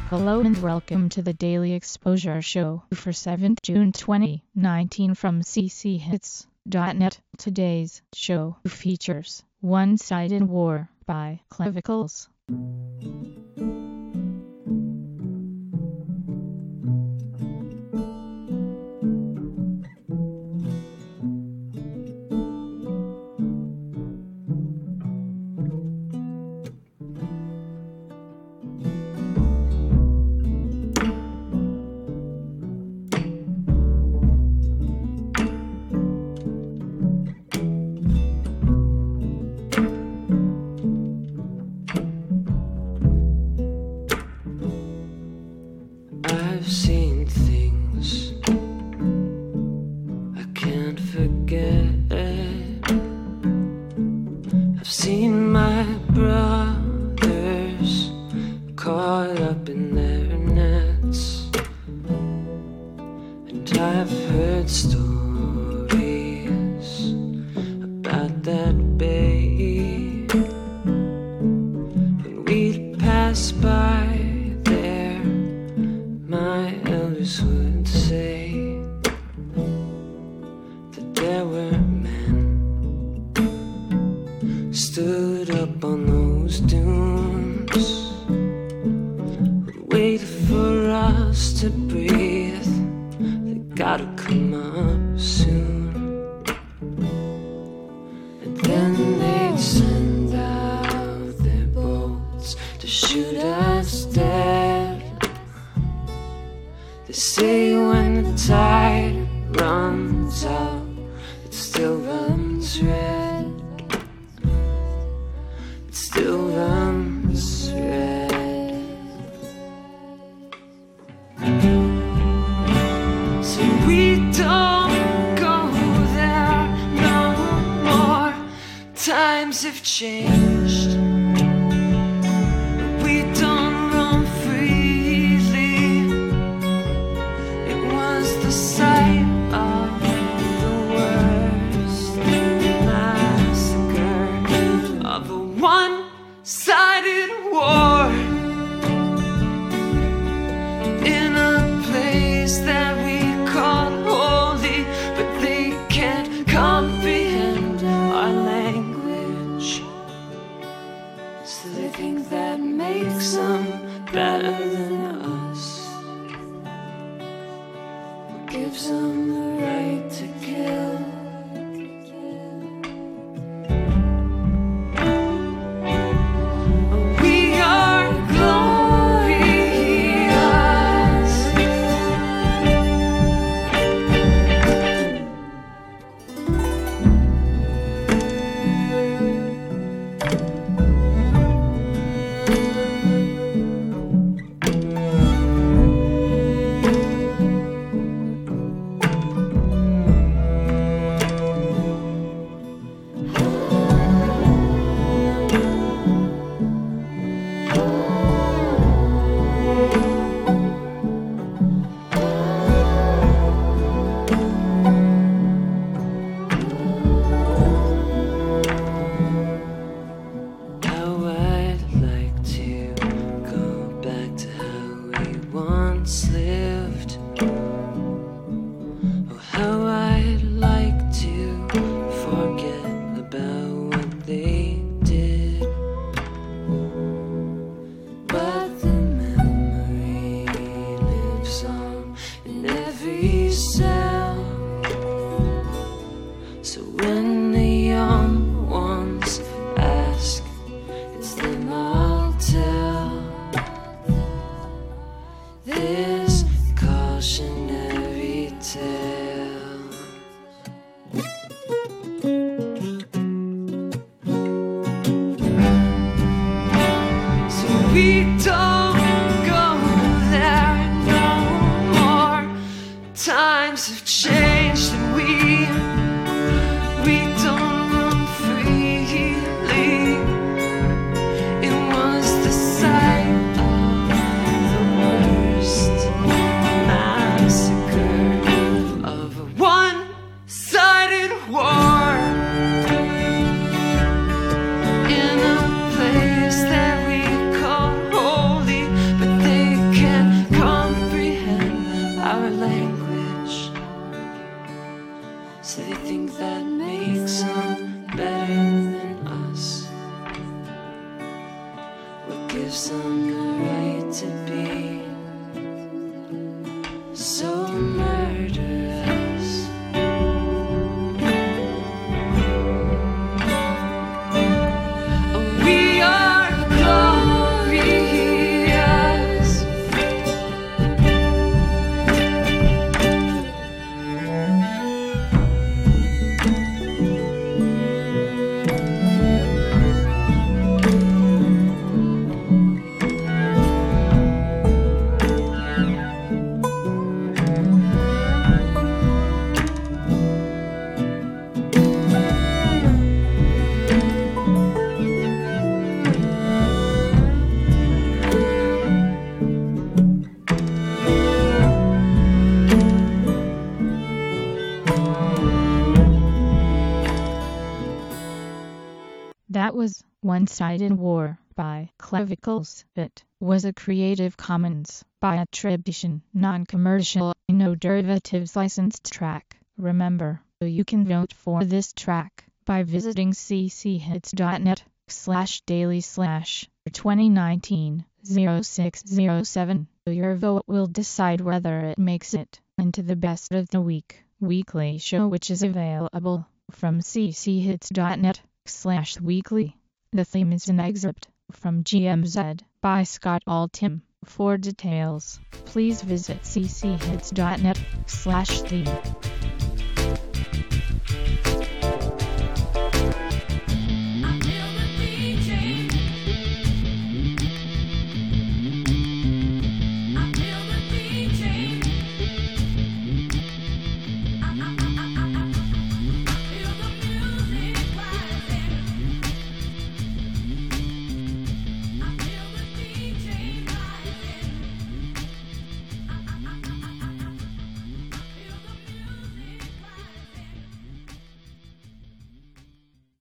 Hello and welcome to the Daily Exposure Show for 7th June 2019 from cchits.net. Today's show features One-Sided War by Clavicles. I've seen things I can't forget. I've seen my brothers caught up in their nets, and I've heard stories about that bay when we'd pass by. My elders would say that there were men stood up on those dunes, would wait for us to breathe. They gotta come up soon, and then they'd send out their boats to shoot us dead. They say when the tide runs out, it still runs red. It still runs red. So we don't go there no more. Times have changed. We don't roam freely. The sight of the worst massacre of a one-sided war in a place that we call holy, but they can't comprehend our language. That was One-Sided War by Clavicles. It was a Creative Commons by attribution, non-commercial, no derivatives licensed track. Remember, you can vote for this track by visiting cchits.net/daily/2019-0607. Your vote will decide whether it makes it into the Best of the Week weekly show, which is available from cchits.net/weekly. The theme is an excerpt from GMZ by Scott Altham. For details, please visit cchits.net/theme.